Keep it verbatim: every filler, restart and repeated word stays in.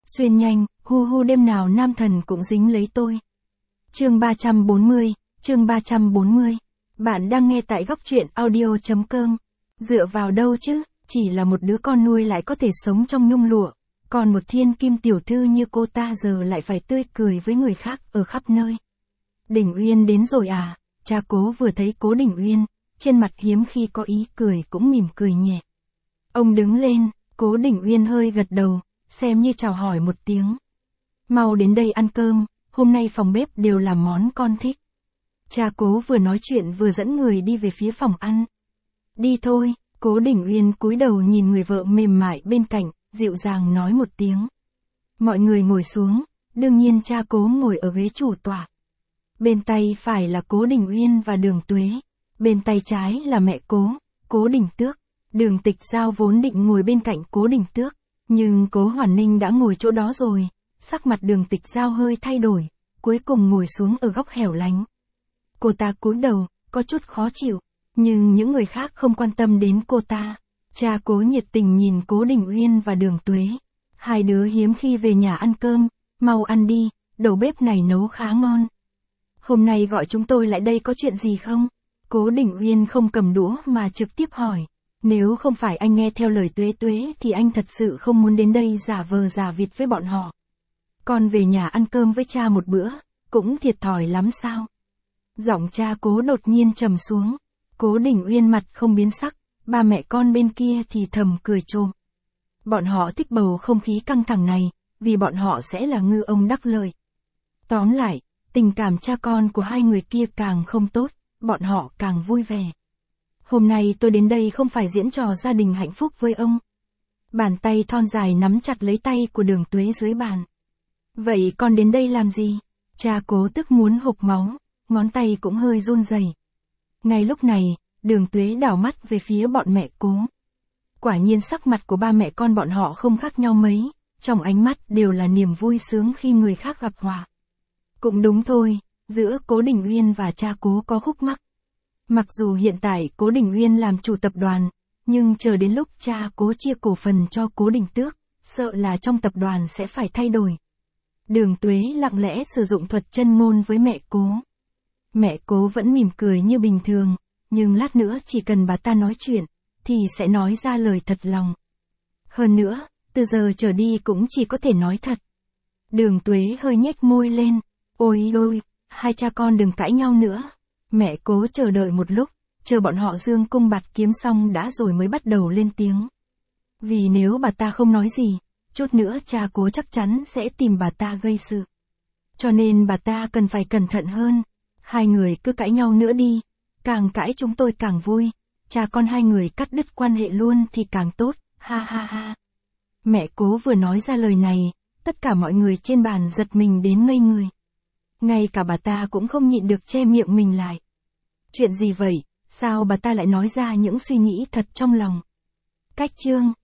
Xuyên nhanh, hu hu đêm nào nam thần cũng dính lấy tôi. Chương ba trăm bốn mươi, chương ba trăm bốn mươi. Bạn đang nghe tại góc truyện audio chấm com. Dựa vào đâu chứ, chỉ là một đứa con nuôi lại có thể sống trong nhung lụa, còn một thiên kim tiểu thư như cô ta giờ lại phải tươi cười với người khác ở khắp nơi. Đình Uyên đến rồi à? Cha Cố vừa thấy Cố Đình Uyên, trên mặt hiếm khi có ý cười cũng mỉm cười nhẹ. Ông đứng lên, Cố Đình Uyên hơi gật đầu, xem như chào hỏi một tiếng. Mau đến đây ăn cơm, hôm nay phòng bếp đều làm món con thích. Cha Cố vừa nói chuyện vừa dẫn người đi về phía phòng ăn. Đi thôi, Cố Đình Uyên cúi đầu nhìn người vợ mềm mại bên cạnh, dịu dàng nói một tiếng. Mọi người ngồi xuống, đương nhiên cha Cố ngồi ở ghế chủ tọa. Bên tay phải là Cố Đình Uyên và Đường Tuế, bên tay trái là mẹ Cố, Cố Đình Tước. Đường Tịch Giao vốn định ngồi bên cạnh Cố Đình Tước, nhưng Cố Hoàn Ninh đã ngồi chỗ đó rồi, sắc mặt Đường Tịch Giao hơi thay đổi, cuối cùng ngồi xuống ở góc hẻo lánh. Cô ta cúi đầu, có chút khó chịu, nhưng những người khác không quan tâm đến cô ta. Cha Cố nhiệt tình nhìn Cố Đình Uyên và Đường Tuế. Hai đứa hiếm khi về nhà ăn cơm, mau ăn đi, đầu bếp này nấu khá ngon. Hôm nay gọi chúng tôi lại đây có chuyện gì không? Cố Đình Uyên không cầm đũa mà trực tiếp hỏi. Nếu không phải anh nghe theo lời Tuế Tuế thì anh thật sự không muốn đến đây giả vờ giả vịt với bọn họ. Con về nhà ăn cơm với cha một bữa, cũng thiệt thòi lắm sao? Giọng cha Cố đột nhiên trầm xuống. Cố Đình Uyên mặt không biến sắc, ba mẹ con bên kia thì thầm cười trộm. Bọn họ thích bầu không khí căng thẳng này, vì bọn họ sẽ là ngư ông đắc lợi. Tóm lại, tình cảm cha con của hai người kia càng không tốt, bọn họ càng vui vẻ. Hôm nay tôi đến đây không phải diễn trò gia đình hạnh phúc với ông. Bàn tay thon dài nắm chặt lấy tay của Đường Tuế dưới bàn. Vậy con đến đây làm gì? Cha Cố tức muốn hộc máu, ngón tay cũng hơi run rẩy. Ngay lúc này, Đường Tuế đảo mắt về phía bọn mẹ Cố. Quả nhiên sắc mặt của ba mẹ con bọn họ không khác nhau mấy, trong ánh mắt đều là niềm vui sướng khi người khác gặp họa. Cũng đúng thôi, giữa Cố Đình Uyên và cha Cố có khúc mắc. Mặc dù hiện tại Cố Đình Uyên làm chủ tập đoàn, nhưng chờ đến lúc cha Cố chia cổ phần cho Cố Đình Tước, sợ là trong tập đoàn sẽ phải thay đổi. Đường Tuế lặng lẽ sử dụng thuật chân ngôn với mẹ Cố. Mẹ Cố vẫn mỉm cười như bình thường, nhưng lát nữa chỉ cần bà ta nói chuyện, thì sẽ nói ra lời thật lòng. Hơn nữa, từ giờ trở đi cũng chỉ có thể nói thật. Đường Tuế hơi nhếch môi lên. Ôi ôi, hai cha con đừng cãi nhau nữa. Mẹ Cố chờ đợi một lúc, chờ bọn họ dương cung bạt kiếm xong đã rồi mới bắt đầu lên tiếng. Vì nếu bà ta không nói gì, chút nữa cha Cố chắc chắn sẽ tìm bà ta gây sự. Cho nên bà ta cần phải cẩn thận hơn. Hai người cứ cãi nhau nữa đi, càng cãi chúng tôi càng vui. Cha con hai người cắt đứt quan hệ luôn thì càng tốt, ha ha ha. Mẹ Cố vừa nói ra lời này, tất cả mọi người trên bàn giật mình đến ngây người. Ngay cả bà ta cũng không nhịn được che miệng mình lại. Chuyện gì vậy, sao bà ta lại nói ra những suy nghĩ thật trong lòng? Cách chương.